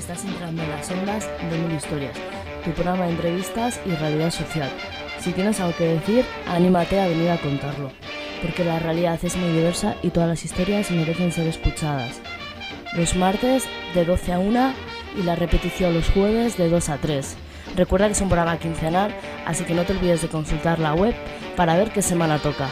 Estás entrando en las ondas de Mil Historias, tu programa de entrevistas y realidad social. Si tienes algo que decir, anímate a venir a contarlo, porque la realidad es muy diversa y todas las historias merecen ser escuchadas. Los martes de 12 a 1 y la repetición los jueves de 2 a 3. Recuerda que es un programa quincenal, así que no te olvides de consultar la web para ver qué semana toca.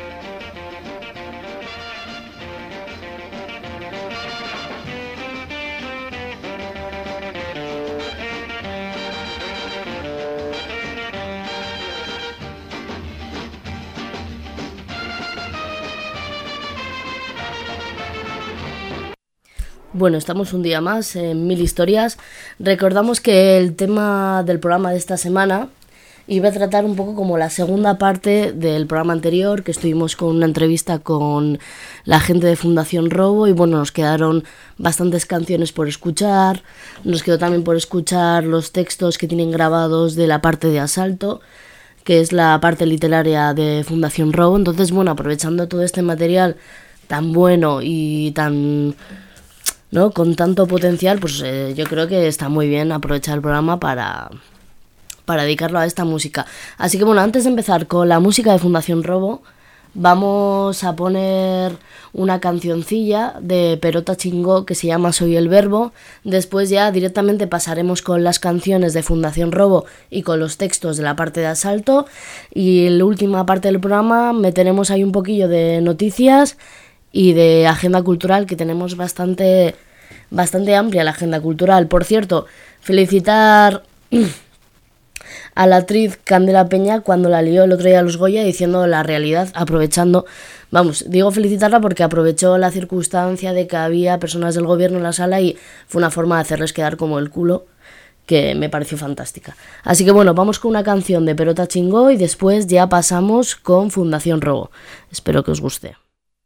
Bueno, estamos un día más en Mil Historias. Recordamos que el tema del programa de esta semana iba a tratar un poco como la segunda parte del programa anterior, que estuvimos con una entrevista con la gente de Fundación Robo y bueno, nos quedaron bastantes canciones por escuchar, nos quedó también por escuchar los textos que tienen grabados de la parte de asalto, que es la parte literaria de Fundación Robo. Entonces, bueno, aprovechando todo este material tan bueno y tan... ¿no? Con tanto potencial, pues yo creo que está muy bien aprovechar el programa para dedicarlo a esta música. Así que bueno, antes de empezar con la música de Fundación Robo, vamos a poner una cancioncilla de Perota Chingó que se llama Soy el Verbo. Después ya directamente pasaremos con las canciones de Fundación Robo y con los textos de la parte de asalto. Y en la última parte del programa meteremos ahí un poquillo de noticias y de agenda cultural, que tenemos bastante amplia la agenda cultural. Por cierto, felicitar a la actriz Candela Peña cuando la lió el otro día a los Goya diciendo la realidad, aprovechando, digo felicitarla porque aprovechó la circunstancia de que había personas del gobierno en la sala y fue una forma de hacerles quedar como el culo, que me pareció fantástica. Así que bueno, vamos con una canción de Perota Chingó y después ya pasamos con Fundación Robo. Espero que os guste.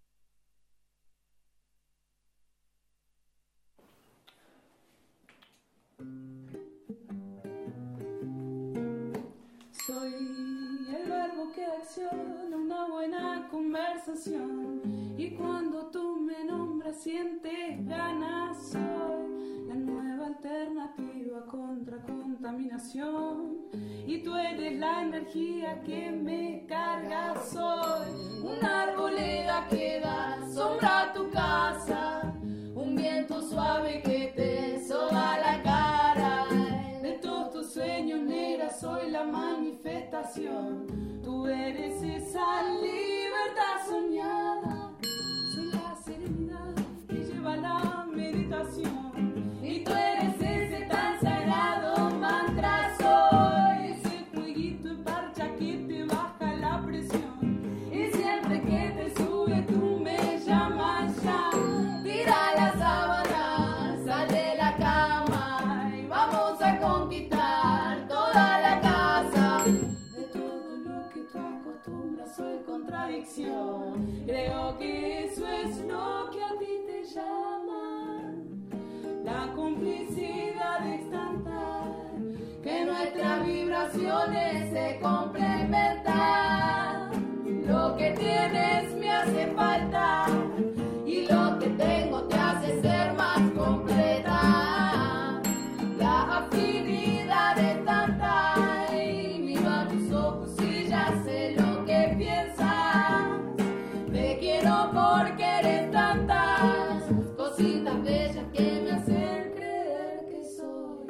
Soy el verbo que acciona una buena conversación y cuando tú me nombras sientes ganas. Soy la nueva alternativa contra contaminación y tú eres la energía que me carga. Soy una arboleda que da sombra a tu casa, un viento suave que te soba la cara. De todos tus sueños negra soy la manifestación. Tú eres esa libertad soñada. Soy la serenidad que lleva la meditación. Y tú eres ese tan sagrado mantra. Soy ese fueguito de parcha que te baja la presión. Y siempre que te sube tú me llamas ya. Tira la sábana, sal de la cama y vamos a conquistar toda la casa. De todo lo que tú acostumbras soy contradicción. Creo que eso es lo que a ti te llama. La complicidad es tanta que nuestras vibraciones se complementan. Lo que tienes me hace falta y lo que tengo te hace ser más completa. La afinidad es tanta y miro a tus ojos y ya sé lo que piensas. Te quiero porque eres tantas cositas bellas que me hacen creer que soy.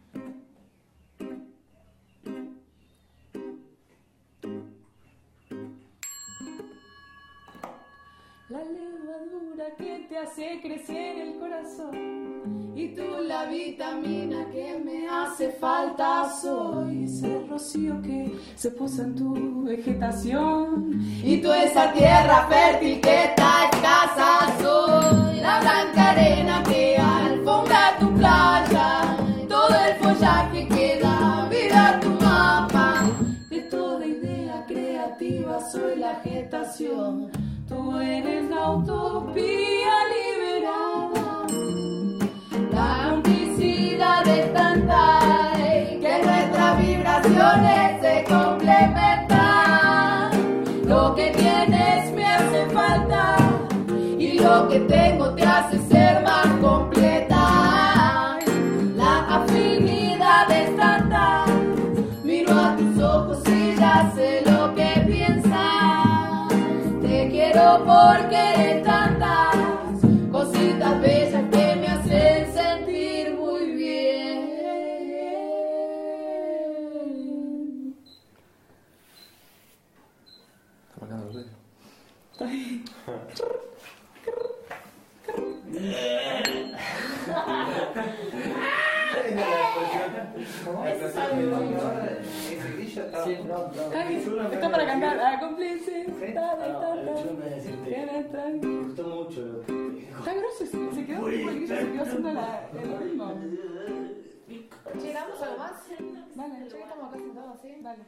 La levadura que te hace crecer el corazón y tú la vitamina que me hace falta. Soy ese rocío que se posa en tu vegetación y tú esa tierra fértil que está escasa. Soy la blanca arena que alfombra tu playa, todo el follaje que da vida a tu mapa. De toda idea creativa soy la gestación. Tú eres la utopía liberada. La amplicidad es tanta que nuestras vibraciones se complementan. Lo que tienes me hace falta y lo que tengo te hace ser más completa. La muero por querer tantas cositas bellas que me hacen sentir muy bien. ¿Está marcando el ruido? Está bien. Está para cantar. Ah, cómplice. Me gustó mucho. Está grosso, se quedó porque se quedó haciendo el ritmo. Che, ¿damos algo más? Dale, ya que estamos acá sentados así, dale.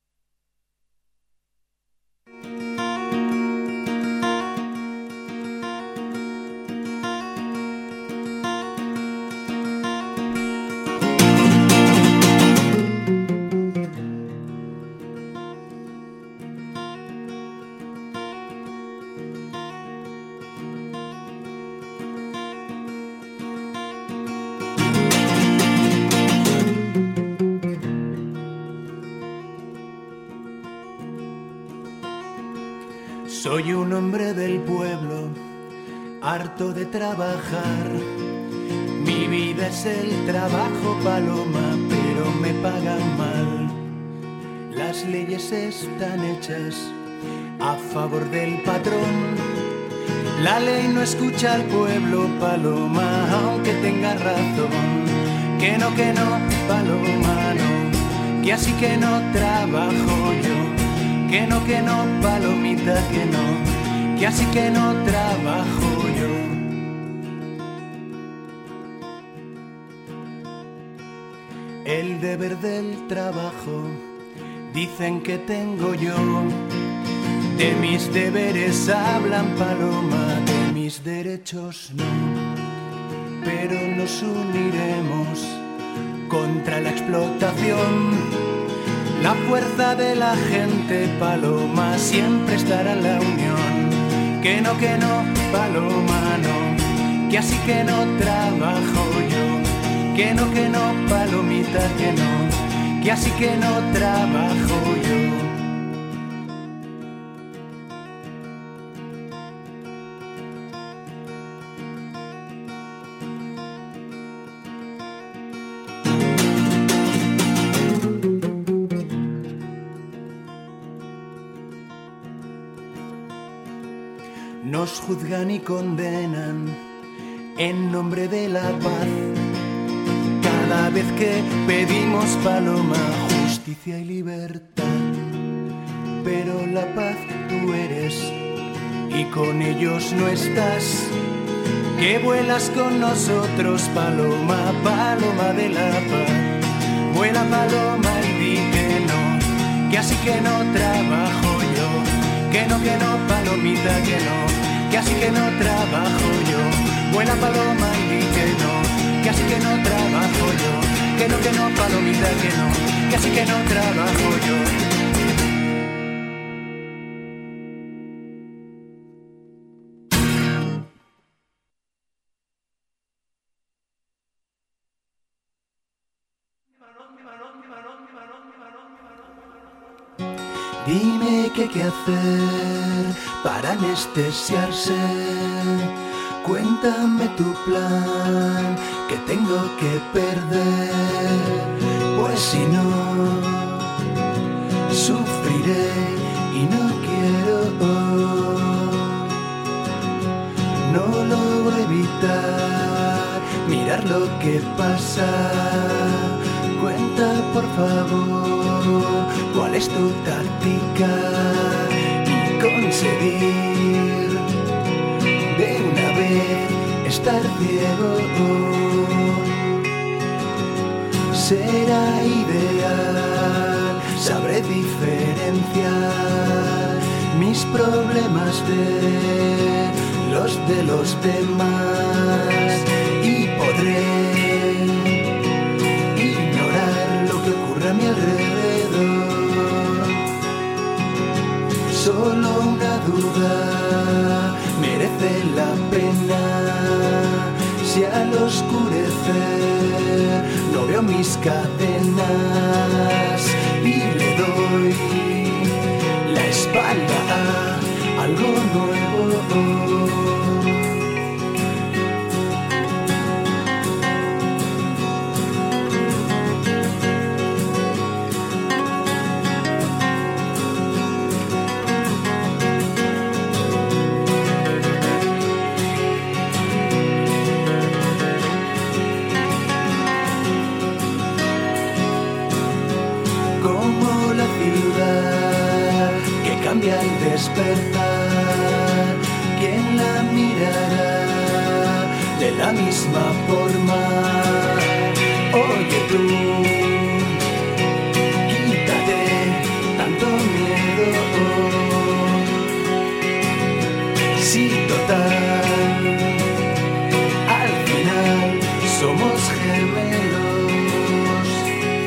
Soy un hombre del pueblo, harto de trabajar. Mi vida es el trabajo, paloma, pero me pagan mal. Las leyes están hechas a favor del patrón. La ley no escucha al pueblo, paloma, aunque tenga razón. Que no, paloma, no, que así que no trabajo yo. Que no, palomita, que así que no trabajo yo. El deber del trabajo, dicen que tengo yo. De mis deberes hablan, paloma, de mis derechos no. Pero nos uniremos contra la explotación. La fuerza de la gente, paloma, siempre estará en la unión. Que no, paloma, no, que así que no trabajo yo. Que no, palomita, que así que no trabajo yo. Nos juzgan y condenan en nombre de la paz. Cada vez que pedimos, paloma, justicia y libertad. Pero la paz tú eres y con ellos no estás. Que vuelas con nosotros, paloma, paloma de la paz. Vuela, paloma, y di que así que no trabajo yo. Que no, palomita, que así que no trabajo yo. Vuela, paloma, y di que así que no trabajo yo. Que no, palomita, que así que no trabajo yo. Dime qué hacer para anestesiarse. Cuéntame tu plan, que tengo que perder. Pues si no, sufriré y no quiero. No logro evitar mirar lo que pasa. Cuenta por favor cuál es tu táctica y conseguir de una vez estar ciego. Será ideal, sabré diferenciar mis problemas de los demás y podré a mi alrededor. Solo una duda merece la pena. Si al oscurecer no veo mis cadenas y le doy la espalda a algo nuevo. Como la ciudad que cambia al despertar, ¿quién la mirará de la misma forma? Oye tú, quítate tanto miedo. Sí, total, al final somos gemelos.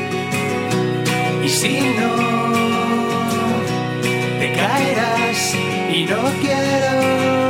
Y si no, te caerás y no quiero.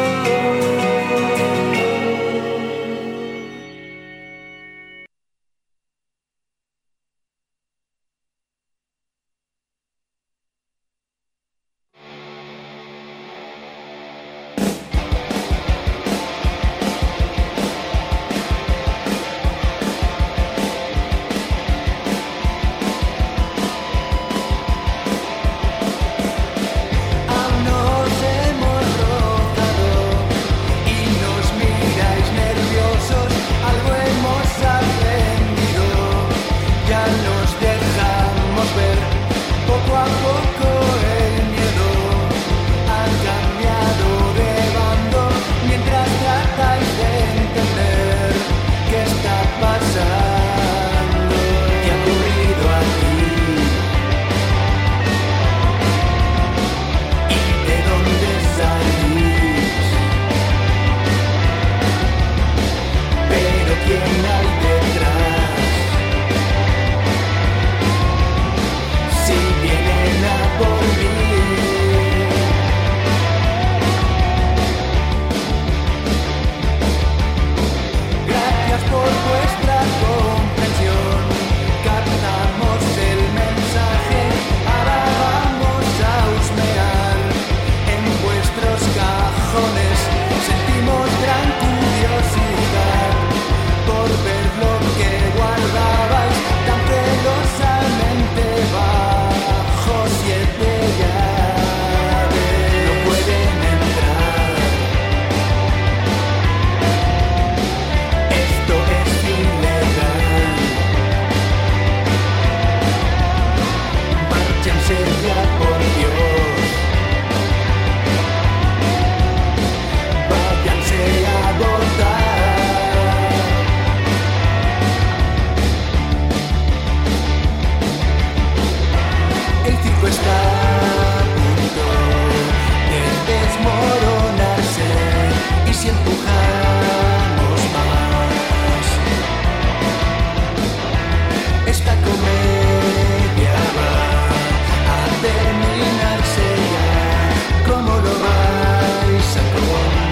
Aún nos hemos rozado y nos miráis nerviosos. Algo hemos aprendido, ya nos dejamos ver. Poco a poco el miedo ha cambiado de bando, mientras tratáis de entender qué está pasando, qué ha ocurrido aquí y de dónde salís. Pero quién hay detrás, si vienen a por mí. Gracias por vuestra comprensión, captamos el mensaje. Ahora vamos a husmear en vuestros cajones. Sentimos gran curiosidad por ver lo que guardabais tan celosamente bajo 7 llaves. No pueden entrar. Esto es ilegal. Márchense ya, por Dios. Váyanse a votar. El circo está a punto de desmoronarse, y si empujamos más, esta comedia va a terminarse ya. ¿Cómo lo vais a contar?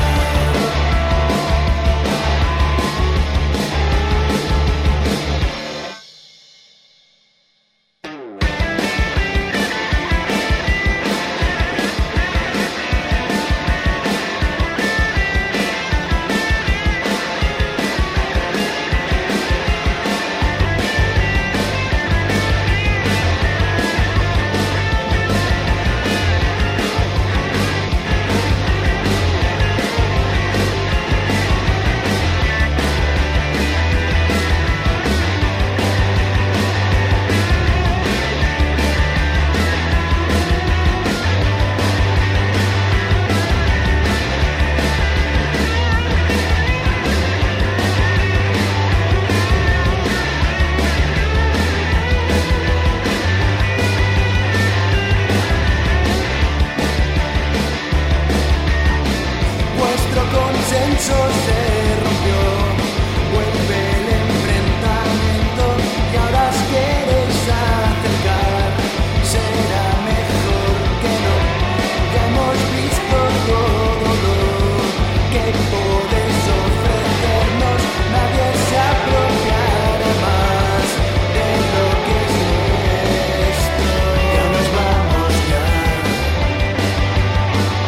Vuestro consenso se rompió, vuelve el enfrentamiento y ahora os queréis acercar. Será mejor que no, ya hemos visto todo lo que podéis ofrecernos. Nadie se apropiará más de lo que es nuestro. Ya nos vamos ya.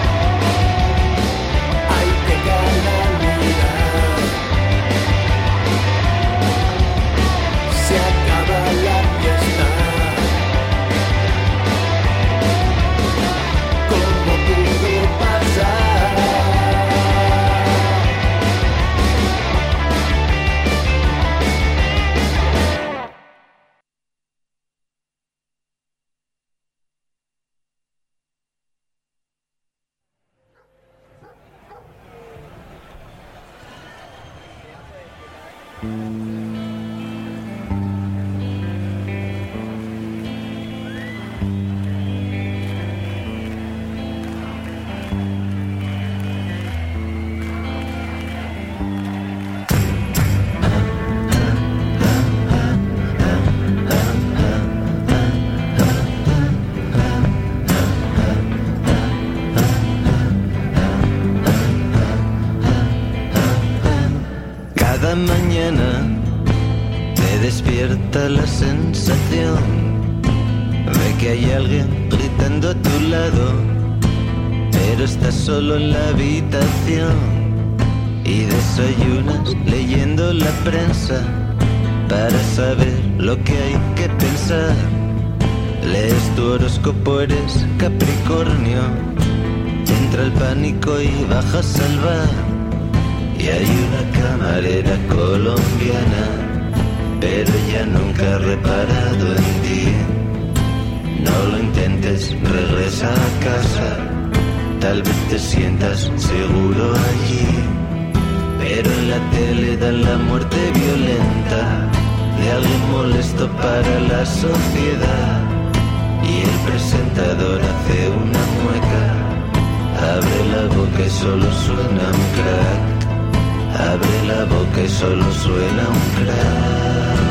Cada mañana te despierta la sensación de que hay alguien gritando a tu lado, pero estás solo en la habitación y desayunas leyendo la prensa para saber lo que hay que pensar. Lees tu horóscopo, eres Capricornio, entra el pánico y bajas al bar. Y hay una camarera colombiana, pero ella nunca ha reparado en ti. No lo intentes, regresa a casa, tal vez te sientas seguro allí. Pero en la tele dan la muerte violenta de alguien molesto para la sociedad. Y el presentador hace una mueca, abre la boca y solo suena un crack. Abre la boca y solo suena un crack.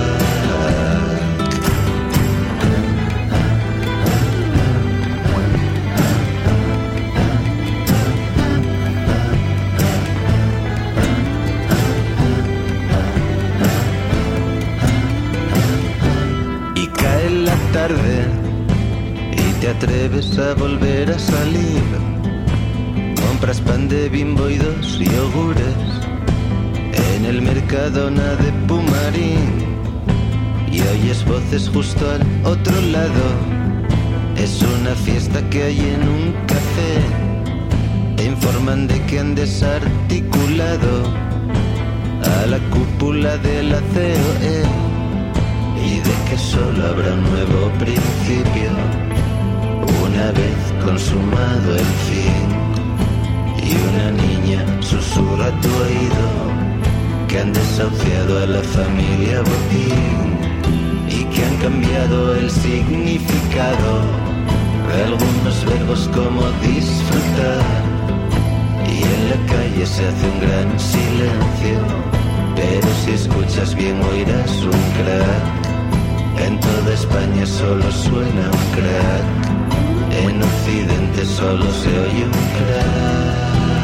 Y cae la tarde y te atreves a volver a salir. Compras pan de Bimbo y 2 yogures en el Mercadona de Pumarín y oyes voces justo al otro lado. Es una fiesta que hay en un café. Te informan de que han desarticulado a la cúpula de la COE y de que solo habrá un nuevo principio una vez consumado el fin. Y una niña susurra a tu oído que han desahuciado a la familia Botín y que han cambiado el significado de algunos verbos como disfrutar. Y en la calle se hace un gran silencio, pero si escuchas bien oirás un crack. En toda España solo suena un crack, en Occidente solo se oye un crack.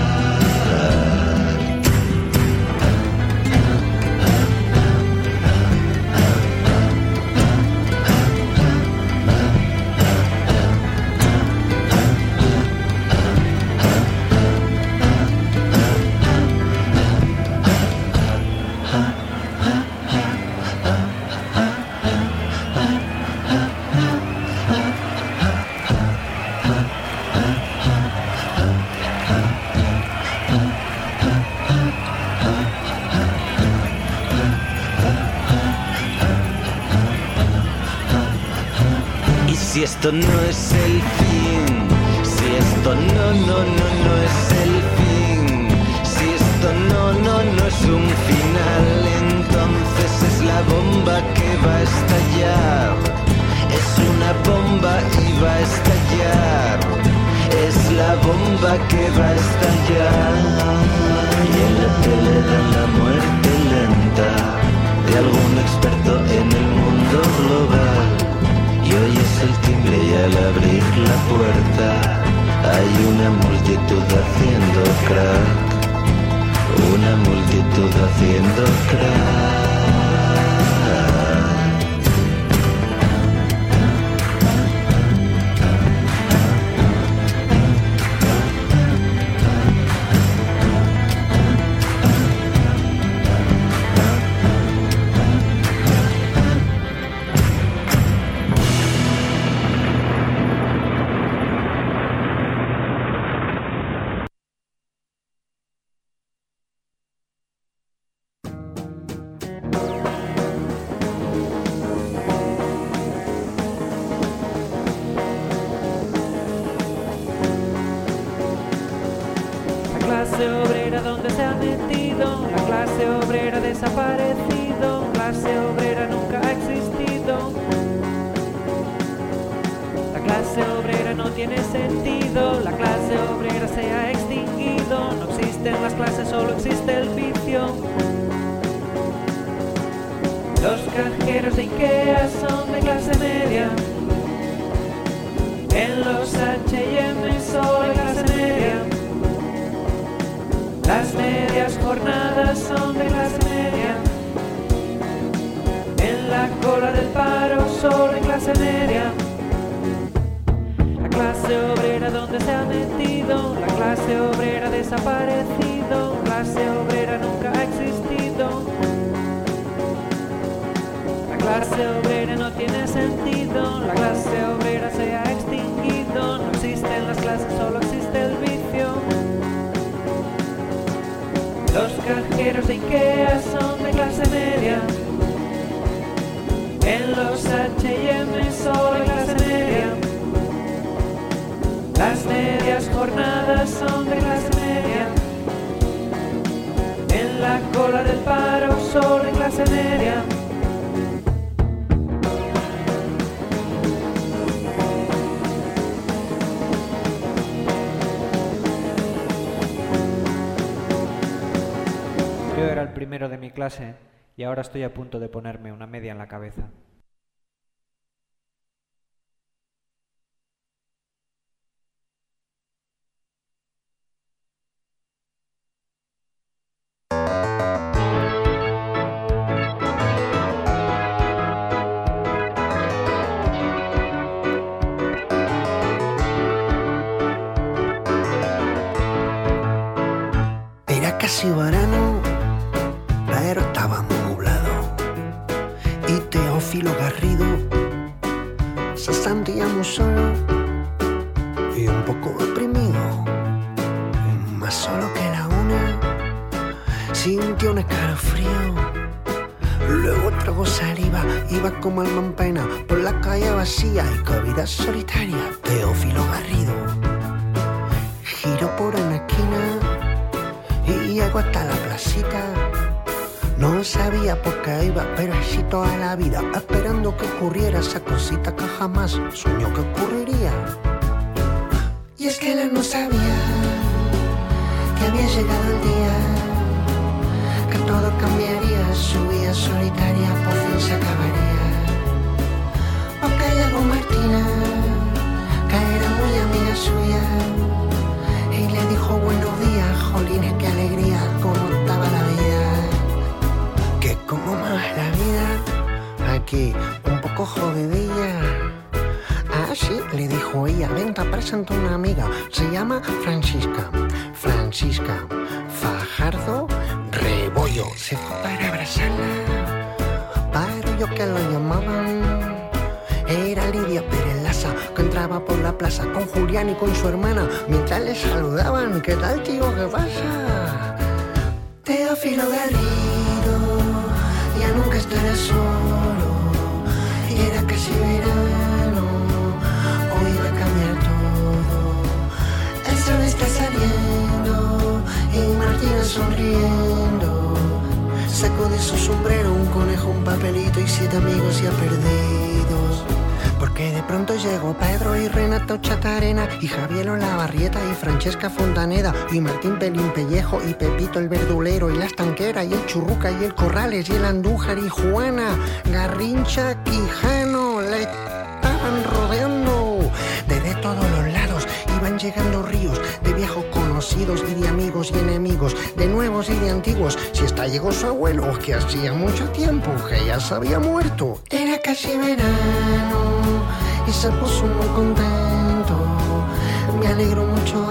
Si esto no es el fin, si esto no es el fin, si esto no es un final, entonces es la bomba que va a estallar. Es una bomba y va a estallar. Es la bomba que va a estallar. Y en la tele dan la muerte lenta de algún experto en el mundo global. Y oyes el timbre y al abrir la puerta hay una multitud haciendo crack. Una multitud haciendo crack. Clase obrera donde se ha metido, la clase clase obrera ha desaparecido, clase obrera nunca ha existido. La clase obrera no tiene sentido, la clase obrera se ha extinguido. No existen las clases, solo existe el vicio. Los cajeros de Ikea son de clase media. En los H&M solo hay clase media. Las medias jornadas son de clase media. En la cola del paro solo hay clase media. La clase obrera ¿dónde se ha metido? La clase obrera ha desaparecido. Clase obrera nunca ha existido. La clase obrera no tiene sentido. La clase obrera se ha extinguido. No existen las clases, solo existe el vicio. Los cajeros de Ikea son de clase media. En los H&M solo hay clase media. Las medias jornadas son de clase media. En la cola del paro solo hay clase media. Yo era el primero de mi clase y ahora estoy a punto de ponerme una media en la cabeza. Era casi verano, pero estaba nublado y Teófilo Garrido se sentía muy solo y un poco deprimido, más solo que la una. Sintió un escalofrío, luego tragó saliva, iba como alma en pena por la calle vacía y qué vida solitaria. Teófilo Garrido giró por una esquina y llegó hasta la placita. No sabía por qué iba, pero así toda la vida, esperando que ocurriera esa cosita que jamás soñó que ocurriría. Y es que él no sabía que había llegado el día, que todo cambiaría, su vida solitaria por fin se acabaría. Porque llegó Martina, que era muy amiga suya, y le dijo buenos días, jolines, qué alegría, cómo estaba la vida. Que como más la vida, aquí un poco jodidilla. Ah, sí, le dijo ella, ven, te presento una amiga, se llama Francisca. Francisca Fajardo Rebollo. Se fue para abrazarla, pero yo que lo llamaban era Lidia Pérez Laza, que entraba por la plaza con Julián y con su hermana, mientras le saludaban. ¿Qué tal, tío? ¿Qué pasa? Teófilo Garrido ya nunca estará solo, y era casi verano, hoy va a cambiar todo. El sol está saliendo y Martina sonriendo, sacó de su sombrero un conejo, un papelito y 7 amigos ya perdidos. Porque de pronto llegó Pedro y Renato Chatarena y Javier Olavarrieta y Francesca Fontaneda y Martín Pelín Pellejo y Pepito el verdulero y la estanquera y el Churruca y el Corrales y el Andújar y Juana Garrincha Quijano. Le estaban rodeando desde todos los lados. Iban llegando ríos de viejos conocidos y de amigos y enemigos, de nuevos y de antiguos. Si hasta llegó su abuelo, que hacía mucho tiempo que ya se había muerto. Era casi verano y se puso muy contento. Me alegro mucho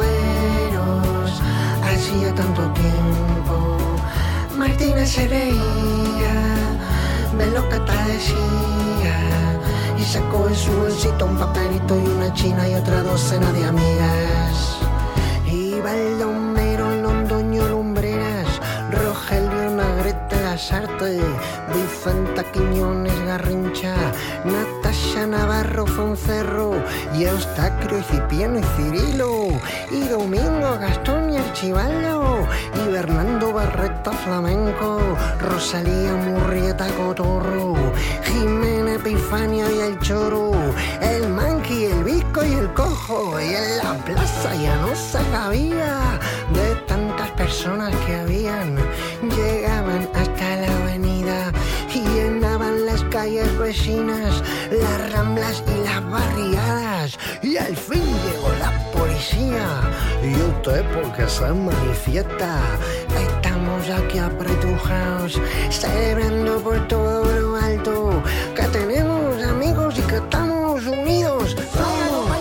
veros, hacía tanto tiempo. Martina se reía, ve lo que te decía, y sacó en su bolsito un papelito y una china y otra docena de amigas. Iba el Homero, Londoño, Lumbreras, Rogelio, Nagrete, Lasarte, Vicenta Quiñones, Garrincha, Natasha Navarro, Foncerro, y Eustaquio, Cipriano y Cirilo, y Domingo, Gastón y Archibaldo, y Bernardo Berreta flamenco, Rosalía, Murrieta, Cotorro, Jimena, Epifania y el Choro, el Manqui, el Visco y el Cojo, y en la plaza ya no se cabía de tantas personas que habían. Llegaban hasta la avenida y llenaban las calles vecinas, las ramblas y las barriadas, y al fin llegó la policía. ¿Y usted por qué se manifiesta? Estamos aquí apretujados, celebrando por todo lo alto que tenemos amigos y que estamos unidos. Somos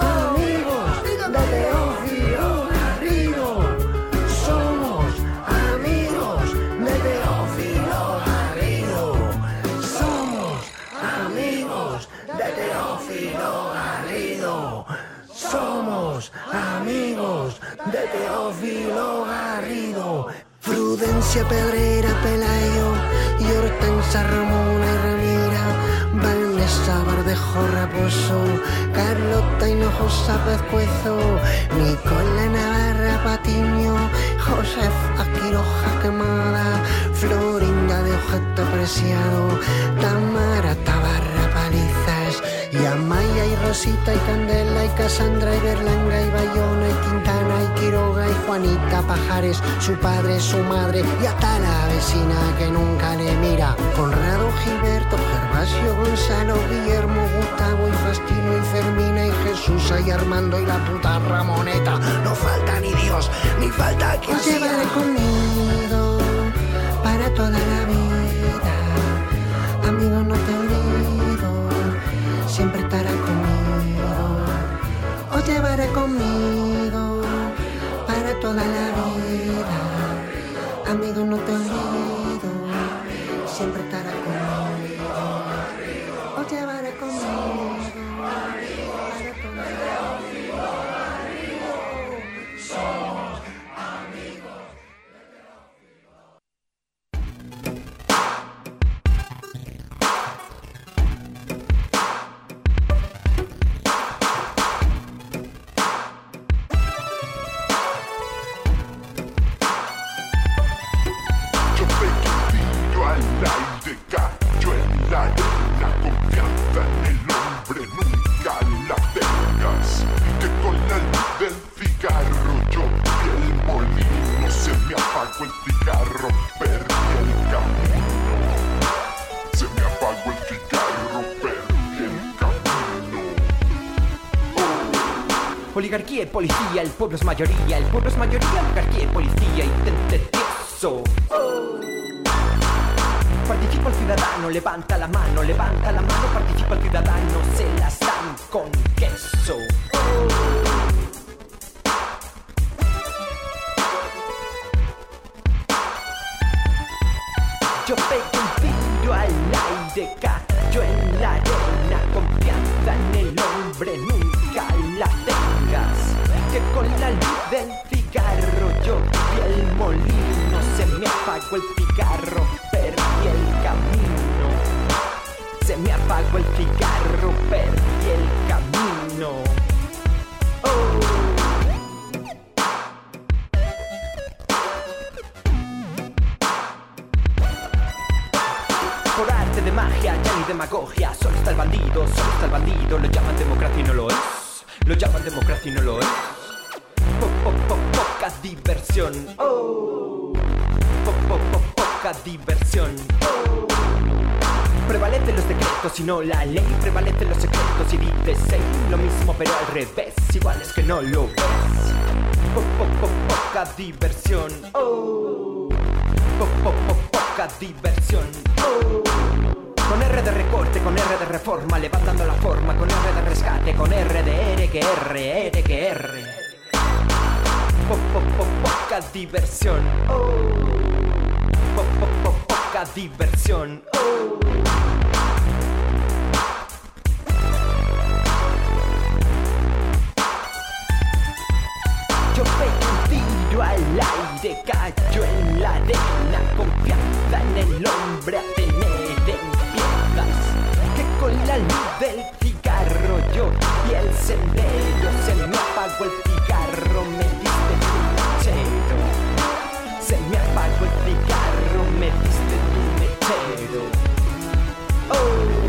amigos de Teófilo Garrido. Somos amigos de Teófilo Garrido. Somos amigos de Teófilo Garrido. Somos amigos de Teófilo Garrido. Prudencia, Pedrera, Pelayo y Hortensa, Ramona y Ramira, Vanessa, Verdejo, Raposo, Carlota Hinojosa, Pescuezo, Nicola, Navarra, Patiño, Josefa, Quiroja, Quemada, Florinda de Objeto Preciado, Tamara, Tabarra, Palizas, y Amaya y Rosita y Candela y Casandra y Berlanga y Bayona y Quintana y Quiroga y Juanita Pajares, su padre, su madre y hasta la vecina que nunca le mira. Conrado, Gilberto, Gervasio, Gonzalo, Guillermo, Gustavo y Fastino y Fermina y Jesús y Armando y la puta Ramoneta. No falta ni Dios, ni falta quien sea. Os llevaré conmigo para toda la vida. Amigo, no te olvido, siempre estará conmigo. Os llevaré conmigo para toda la vida. Amigo, no te olvido, siempre estará conmigo. Os llevaré conmigo para toda la vida. Somos amigos. Oligarquía y policía, el pueblo es mayoría, el pueblo es mayoría, oligarquía y policía, intentioso. Participa el ciudadano, levanta la mano, participa el ciudadano, se las dan con queso. Yo pego un tiro al aire, cayó en la arena, confianza en el hombre, nunca la tengas. Que con la luz del cigarro yo vi el molino, se me apagó el cigarro, perdí el camino. Se me apagó el cigarro, perdí el camino. Por arte de magia, ya ni demagogia, solo está el bandido, lo llaman democracia y no lo es. Lo llaman democracia y no lo es. Poca diversión. Poca diversión. Prevalecen los decretos y no la ley. Prevalecen los secretos y dices lo mismo pero al revés. Igual es que no lo ves. Poca diversión. Poca diversión. Con R de recorte, con R de reforma, levantando la forma, con R de rescate, con R de R que R, R que R. Poca diversión. Poca diversión. Yo pego un tiro al aire, cayó en la arena, confianza en el hombre a tener empiezas. Que con la luz del cigarro yo vi el sendero, se me apagó el cigarro, me diste tu machero. Se me apagó apago el cigarro, me diste tu mechero. Oh.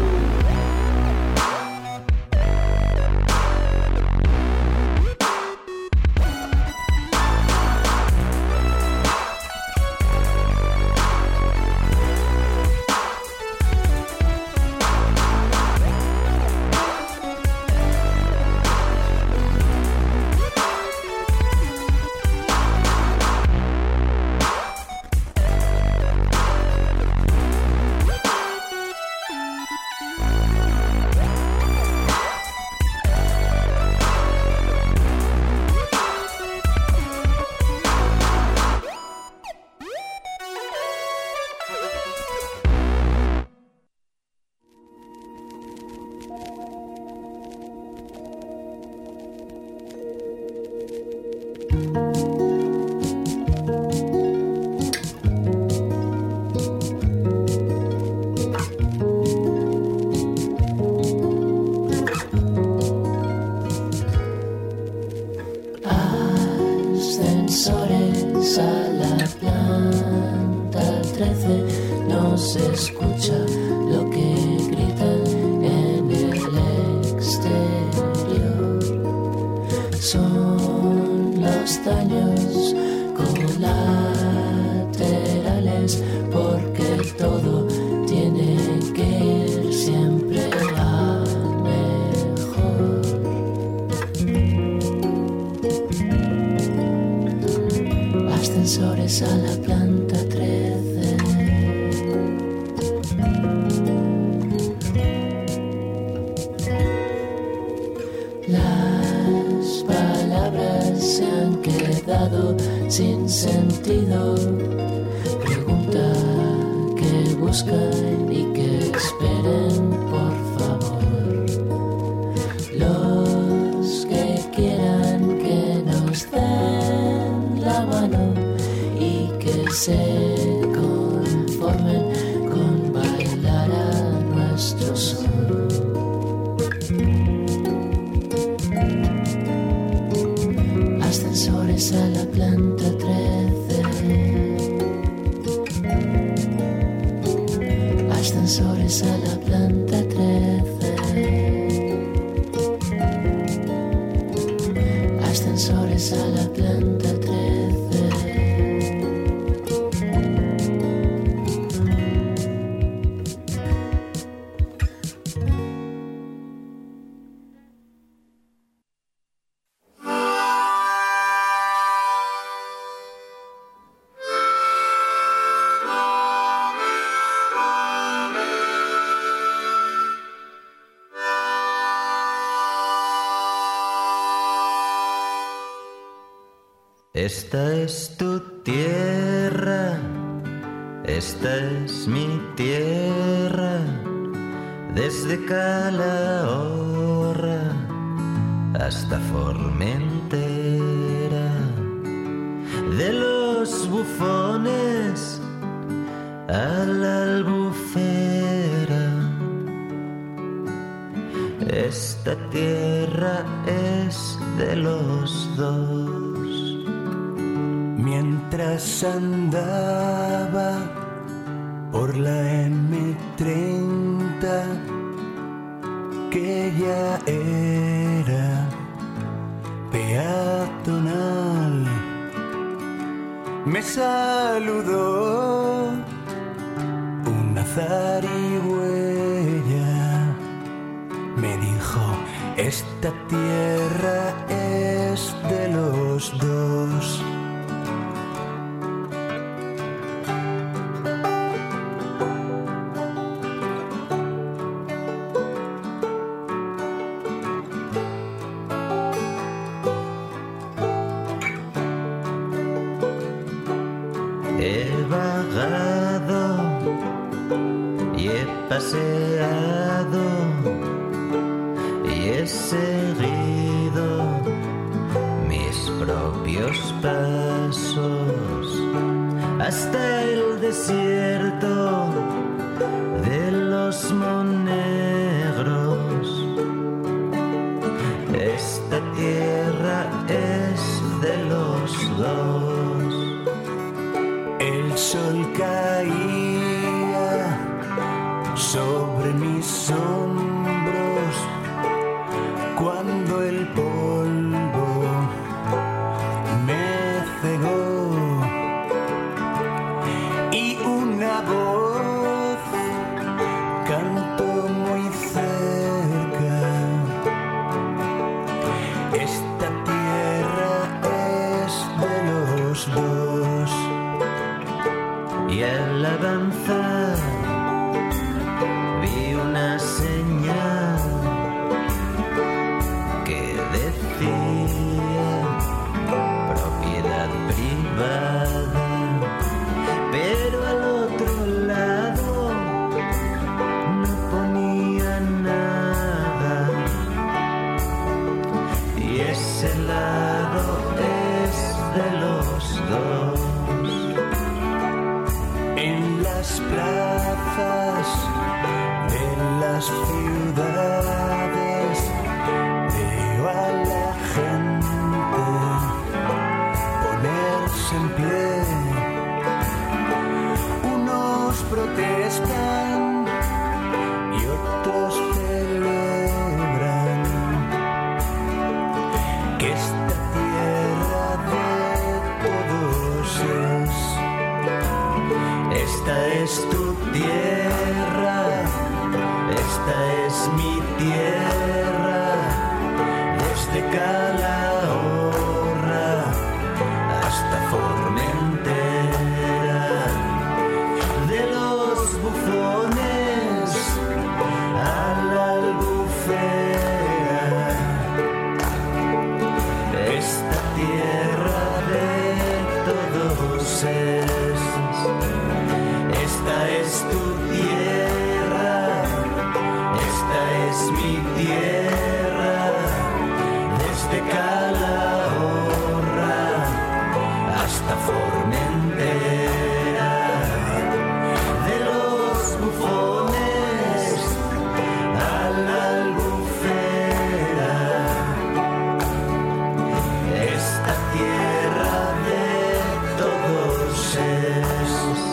Ascensores a la planta 13, no se escucha lo que gritan en el exterior. Son los daños colaterales, porque todo tiene que ir siempre a mejor. Ascensores a la planta 13. Las palabras se han quedado sin sentido. Pregunta que buscan y que esperen, por favor. Los que quieran que nos den la mano y que se conformen con bailar a nuestro son. Ascensores a la planta 13. Ascensores a la planta 13. Ascensores a la planta 13. Esta es tu tierra, esta es mi tierra, desde Calahorra hasta Formentera, de los bufones a la Albufera. Esta tierra es de los dos. Mientras andaba por la M30, que ya era peatonal, me saludó una zarigüeya. Me dijo, esta tierra es de los dos. He vagado y he paseado y he seguido mis propios pasos hasta el desierto de los Monegros. Esta tierra es de los dos. El sol caía sobre mis hombros cuando el polvo me cegó y una voz cantó muy cerca. Esta tierra es de los dos. Y al avanzar vi una señal que decía propiedad privada, pero al otro lado no ponía nada, y ese lado es de los dos. En las plazas de las ciudades veo a la gente ponerse en pie. Unos protestan y otros celebran que esta tierra de todos es. Esta es tu tierra, esta es mi tierra, desde Calahorra hasta Formentera, de los bufones a la Albufera. Esta tierra de todos es. Esta es tu tierra, esta es mi tierra, desde Calahorra hasta Formentera, de los bufones a la Albufera. Esta tierra de todos es.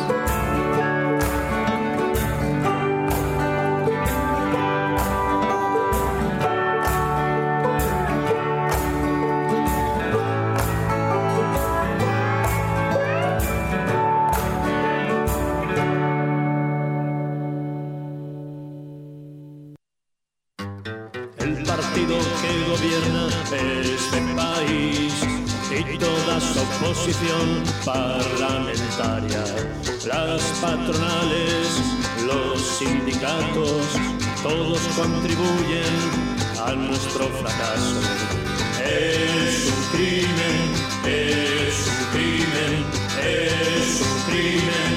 Que gobierna este país y toda su oposición parlamentaria, las patronales, los sindicatos, todos contribuyen a nuestro fracaso. Es un crimen, es un crimen, es un crimen.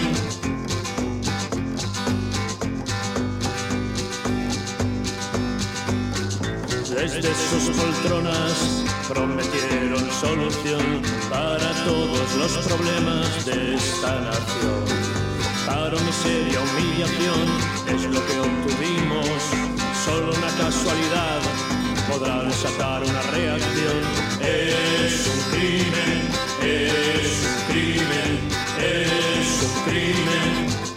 Desde sus poltronas prometieron solución para todos los problemas de esta nación. Paro, miseria, humillación es lo que obtuvimos. Solo una casualidad podrá desatar una reacción. Es un crimen, es un crimen, es un crimen.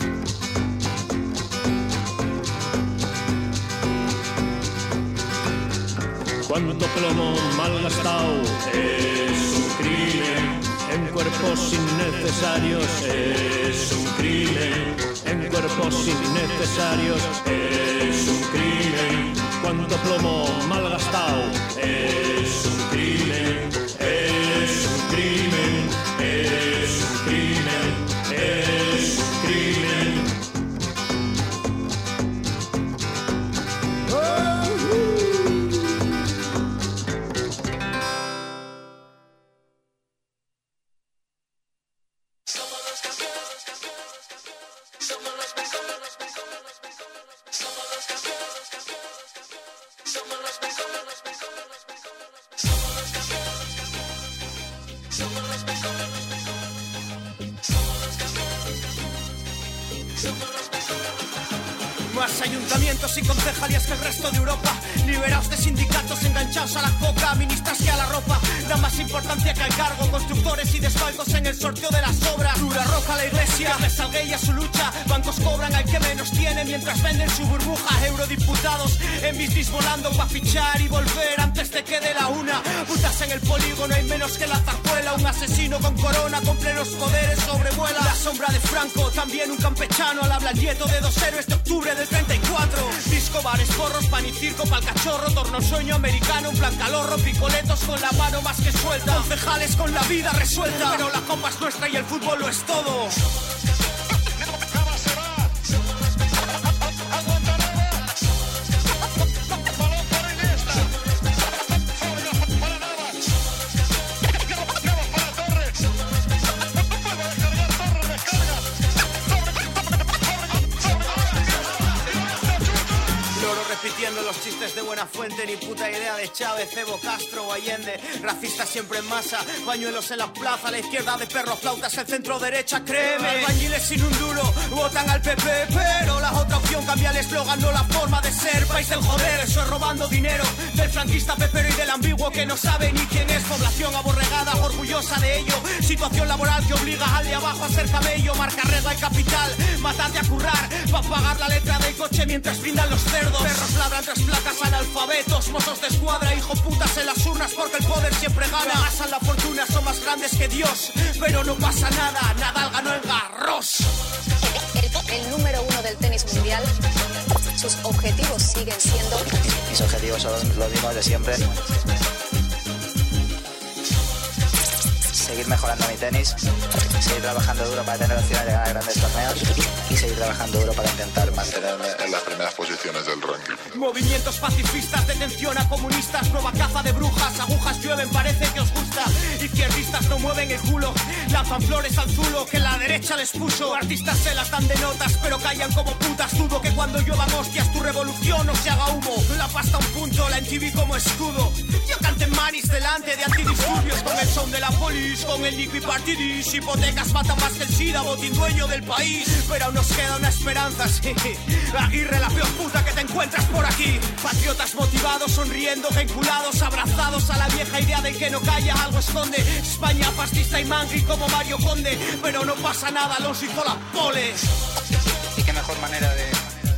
Cuánto plomo malgastado es un crimen, en cuerpos innecesarios es un crimen, en cuerpos innecesarios es un crimen. Cuánto plomo malgastado es un crimen, es un crimen, es un crimen, es un crimen. Más ayuntamientos y concejalías que el resto de Europa. Liberaos de sindicatos enganchados a la coca, ministras que a la ropa. Da más importancia que al cargo. Constructores y desfalcos en el sorteo de las obras. Dura roja la iglesia, que salga ella su lucha. Bancos cobran al que menos tiene mientras venden su burbuja. Eurodiputados en business volando pa' fichar y volver antes de que dé la una. Putas en el polígono hay menos que la zarzuela. Un asesino con corona, con plenos poderes sobrevuela. La sombra de Franco, también un campechano. Al habla el nieto de 2 héroes de octubre del 34. Disco, bares, porros, pan y circo pa'l cachorro. Torno sueño americano, un plan calorro. Picoletos con la mano más que suelta. Concejales con la vida resuelta. Pero la copa es nuestra y el fútbol lo es todo. Repitiendo los chistes de Buenafuente, ni puta idea de Chávez, Evo, Castro o Allende. Racistas siempre en masa, pañuelos en la plaza, la izquierda de perro flautas, el centro derecha, créeme. Albañiles sin un duro, votan al PP, pero la otra opción cambia el eslogan, no la forma de ser. País del joder, eso es robando dinero del franquista pepero y del ambiguo que no sabe ni quién es. Población aborregada, orgullosa de ello. Situación laboral que obliga al de abajo a ser camello. Marca, regla y capital, matarte a currar pa' pagar la letra del coche mientras brindan los cerdos. Perros labran tras placas, analfabetos, mozos de escuadra, hijo putas en las urnas porque el poder siempre gana. Amasan la fortuna, son más grandes que Dios, pero no pasa nada, Nadal ganó el Garros. El número 1 del tenis mundial, sus objetivos siguen siendo... Mis objetivos son los mismos de siempre. Seguir mejorando mi tenis, seguir trabajando duro para tener opciones de ganar grandes torneos y seguir trabajando duro para intentar mantenerme en las primeras posiciones del ranking. Movimientos pacifistas, detención a comunistas, nueva caza de brujas, agujas llueven, parece que os gusta. Izquierdistas no mueven el culo, lanzan flores al zulo que la derecha les puso. Artistas se las dan de notas, pero callan como putas. Dudo que cuando lluevan hostias tu revolución no se haga humo. La pasta un punto, la MTV como escudo. Yo canto en manis delante de antidisturbios con el son de la polis, con el liqui partidis. Hipotecas matan más que el SIDA, botín dueño del país. Pero aún nos queda una esperanza, sí. Aguirre, la peor puta que te encuentras por aquí. Patriotas motivados, sonriendo, vinculados, abrazados a la vieja idea del que no calla, algo esconde. España fascista y mangri como Mario Conde, pero no pasa nada, los hizo la pole. Y qué mejor manera de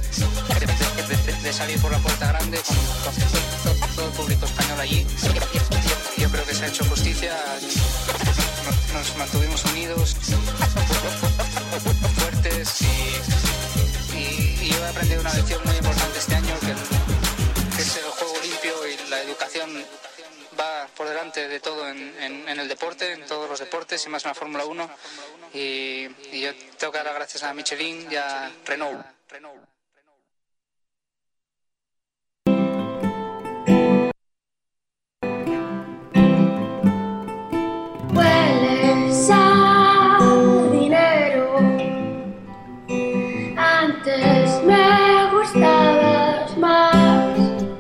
salir por la puerta grande con todo el público español allí. Yo creo que se ha hecho justicia. Nos mantuvimos unidos, fuertes y yo he aprendido una lección muy importante este año, que es el juego limpio y la educación va por delante de todo en el deporte, en todos los deportes y más en la Fórmula 1 y yo tengo que dar las gracias a Michelin y a Renault. Hueles a dinero, antes me gustabas más,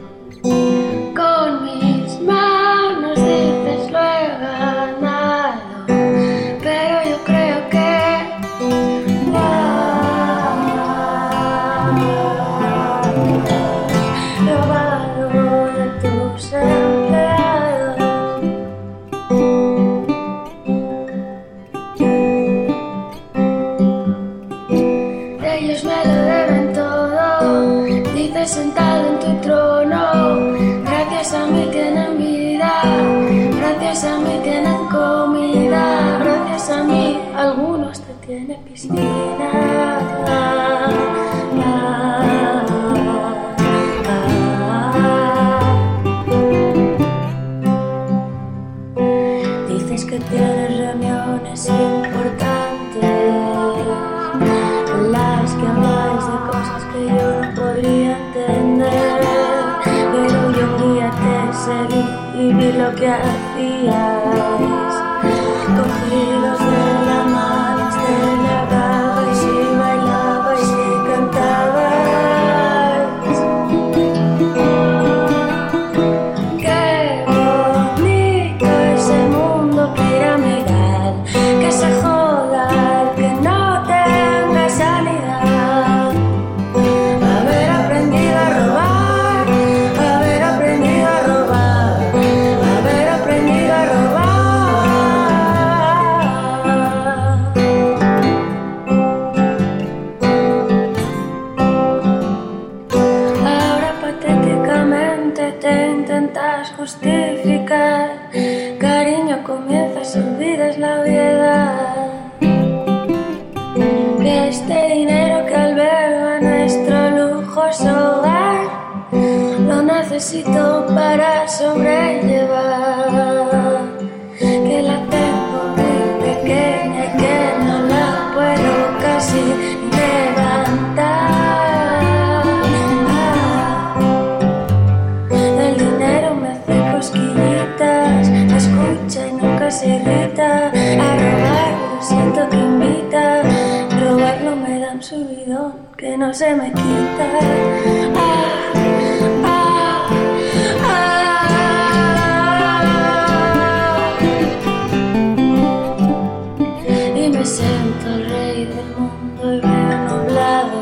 con mis manos dices lo he ganado, pero yo creo que robado de tus empleados. Ellos me lo deben todo, dices sentado en tu trono. Gracias a mí tienen vida, gracias a mí tienen comida, gracias a mí algunos te tienen piscina. Dices que tienes reuniones importantes en las que habláis de cosas que yo no podría entender, pero yo un día te seguí y vi lo que hacíais, cogidos de la mano celebrabais y bailabais y cantabais. Qué bonito es el mundo piramidal, que se joda el que no tenga sanidad. A ver necesito para sobrellevar, que la tengo muy pequeña y que no la puedo casi levantar. El dinero me hace cosquillitas, me escucha y nunca se irrita. A robar lo siento que invita, robarlo me da un subidón que no se me quita. Y me siento el rey del mundo y veo nublado,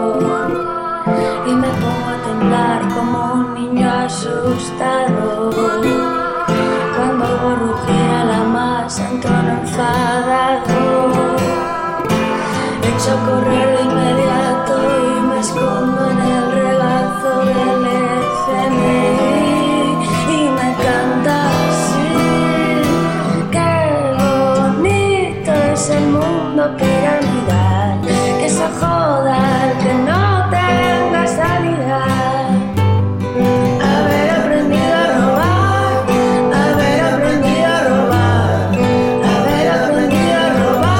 y me pongo a temblar como un niño asustado. Cuando oigo rugir a la masa en tono enfadado, echo a correr de inmediato y me escondo en el regazo del FMI y me canta así: qué bonito es el mundo piramidal, que se joda el que no tenga salida. Haber aprendido a robar, haber aprendido a robar, haber aprendido a robar.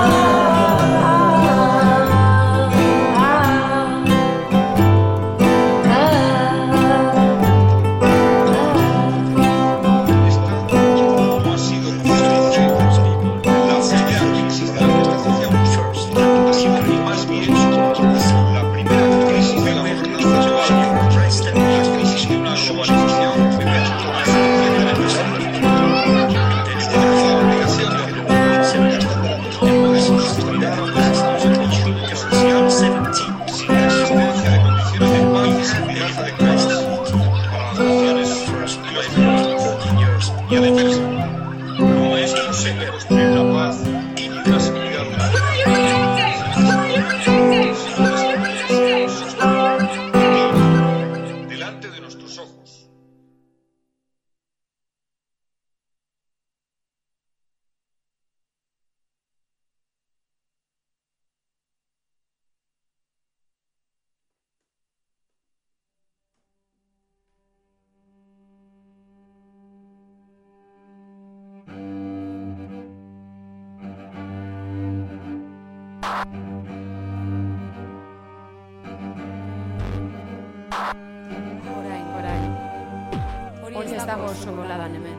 Hori ez dago oso boladan hemen.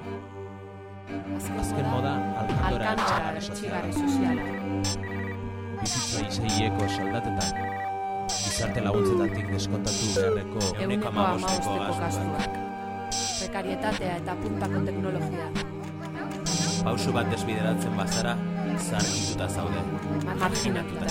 Azken moda, alkantora ertxigarri soziala. Bizitza iseieko soldatetan, gizarte laguntzetatik deskontatu beharreko 15% gastuak. Prekarietatea eta puntako teknologia. Pausu bat desbideratzen bazara, zargituta zaude. Marginatuta.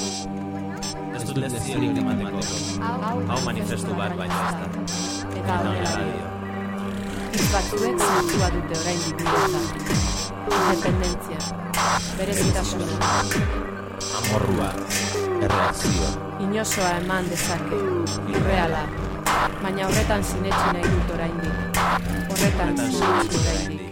Ez dut leziorik emateko. Hau manifestu bat baina ez da. Eta horrela dio. Hitz batzuek zentzua dute oraindik niretzat. Independentzia, berezitasuna, amorrua, erreakzioa. Inozoa eman dezake, irreala, baina horretan sinetsi nahi dut oraindik. Horretan sinetsi oraindik.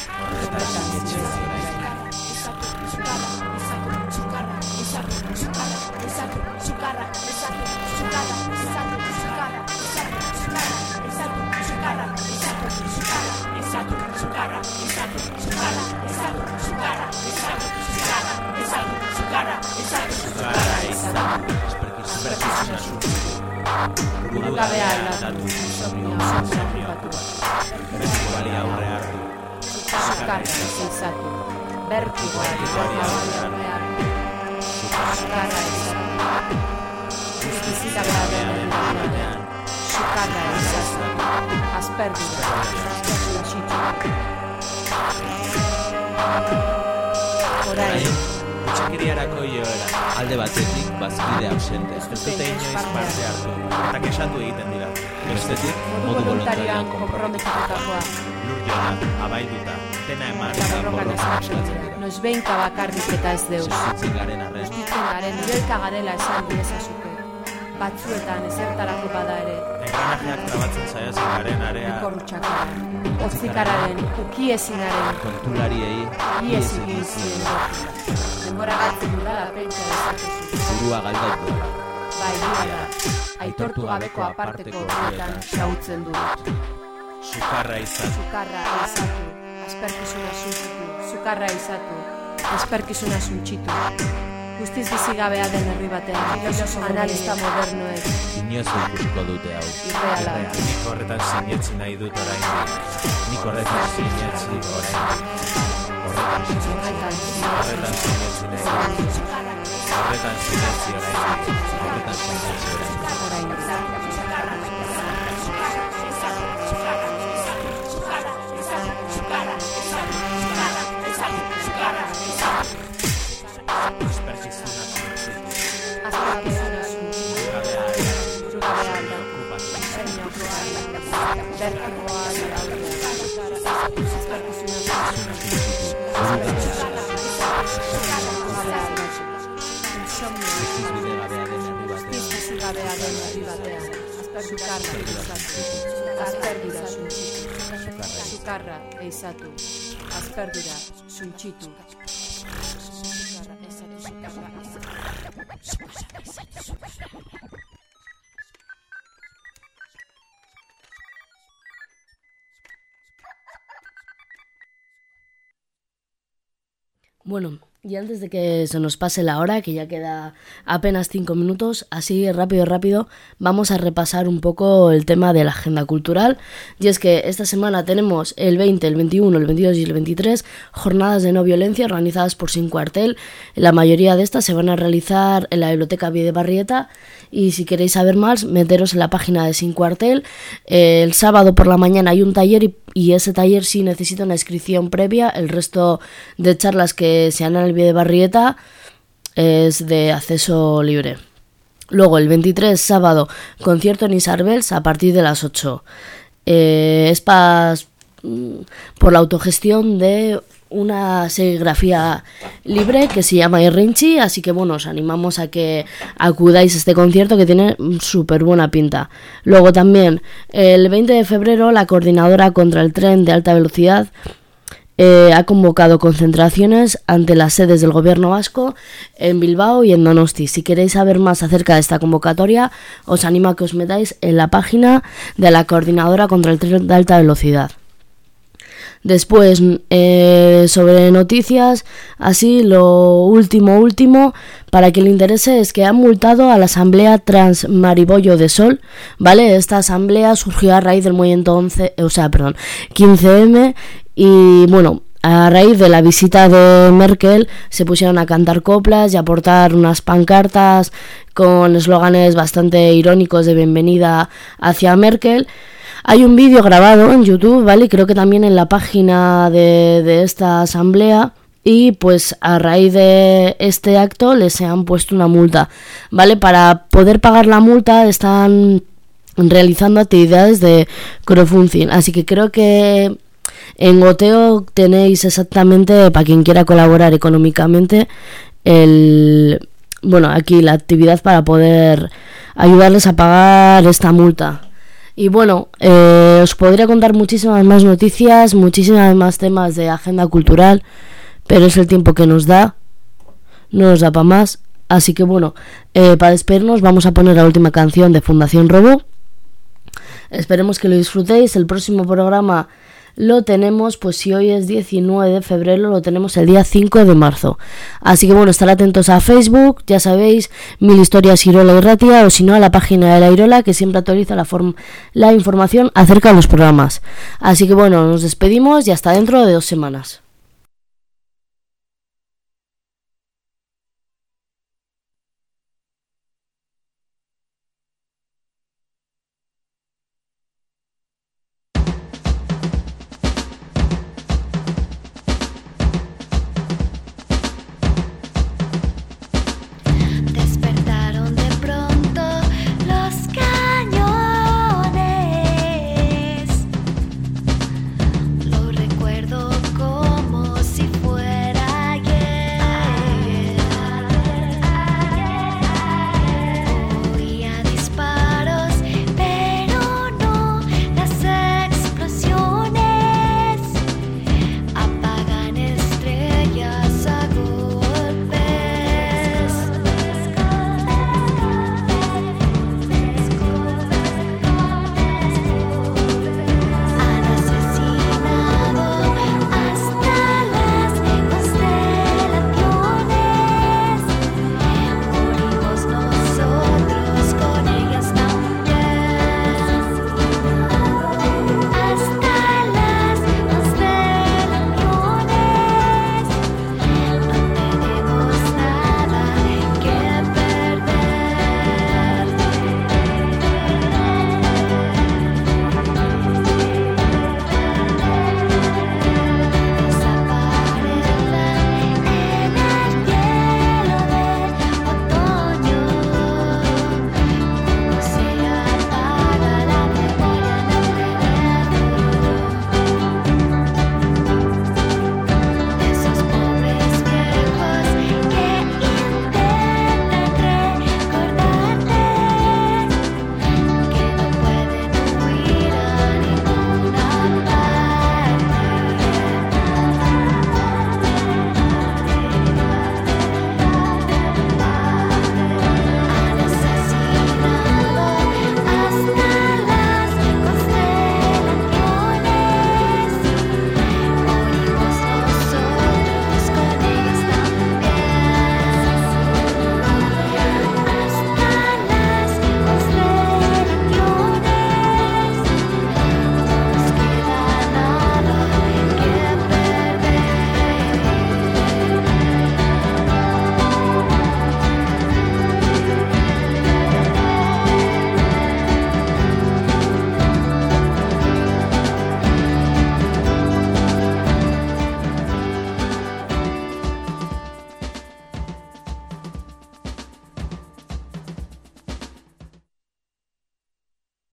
Burugabea aldatu, insomniatu, berezkoari aurre hartu, sukarra izatu, bertigoa aurre hartu, sukarra izatu, justizia beharrean, sukarra izatu, asperduta, lasitxu. Orain, Txakiriarako joera, alde batetik bazkide ausente, ez dute inoiz parte hartu, eta kexatu egiten dira. Bestetik, modu voluntarioan komprometitutakoa. Lur joan, abaiduta, dena eman eta borroka eskatzen dira. Noizbeinka bakarrik eta ez deus. Sentitzen garen arren. Joelka garela esan diezazuke. Batzuetan ezertarako bada ere. Engranajeak trabatzen saiatzen garen area. Korrutxakara, otzikararen, ukiezinaren, kontulariei, iezin zien. Denbora galtzen dudala pentsa dezakezu. Burua galdatu. bai da, aitortu gabeko aparteko horretan xautzen dut. Sukarra izatu. Sukarra izatu, asperkizuna suntzitu. Sukarra izatu, asperkizuna suntzitu. Guztiz bizigabea den herri batean, analista modernoek. Inoz ikusiko dute hau. Irreala. Nik horretan sinetsi nahi dut orain. Nik horretan sinetsi orain. Horretan sinetsi nahi dut. Horretan sinetsi orain. Horretan sinetsi orain. Sukarra eizatu, asperdura suntxitu. Bueno, y antes de que se nos pase la hora, que ya queda apenas 5 minutos, así rápido, vamos a repasar un poco el tema de la agenda cultural. Y es que esta semana tenemos el 20, el 21, el 22 y el 23 jornadas de no violencia organizadas por Sin Cuartel. La mayoría de estas se van a realizar en la Biblioteca Bidebarrieta. Y si queréis saber más, meteros en la página de Sin Cuartel. El sábado por la mañana hay un taller y ese taller sí necesita una inscripción previa. El resto de charlas que se harán en el Bidebarrieta es de acceso libre. Luego el 23, sábado, concierto en Isarbels a partir de las 8. Es por la autogestión de una serigrafía libre que se llama Irrinchi, así que bueno, os animamos a que acudáis a este concierto que tiene súper buena pinta. Luego también el 20 de febrero la coordinadora contra el tren de alta velocidad ha convocado concentraciones ante las sedes del gobierno vasco en Bilbao y en Donosti. Si queréis saber más acerca de esta convocatoria, os animo a que os metáis en la página de la coordinadora contra el tren de alta velocidad. Después, sobre noticias, así lo último, para que le interese, es que han multado a la asamblea trans Maribollo de Sol, ¿vale? Esta asamblea surgió a raíz del movimiento 15M y, bueno, a raíz de la visita de Merkel se pusieron a cantar coplas y a portar unas pancartas con eslóganes bastante irónicos de bienvenida hacia Merkel. Hay un vídeo grabado en YouTube, ¿vale? Creo que también en la página de esta asamblea. Y pues a raíz de este acto les han puesto una multa, ¿vale? Para poder pagar la multa están realizando actividades de crowdfunding. Así que creo que en Goteo tenéis exactamente, para quien quiera colaborar económicamente, aquí la actividad para poder ayudarles a pagar esta multa. Y bueno, os podría contar muchísimas más noticias, muchísimas más temas de agenda cultural, pero es el tiempo que nos da, no nos da para más. Así que bueno, para despedirnos vamos a poner la última canción de Fundación Robo. Esperemos que lo disfrutéis. El próximo programa lo tenemos, pues si hoy es 19 de febrero, lo tenemos el día 5 de marzo. Así que bueno, estar atentos a Facebook, ya sabéis, Mil Historias Irola y Ratia, o si no a la página de la Irola, que siempre actualiza la información acerca de los programas. Así que bueno, nos despedimos y hasta dentro de 2 semanas.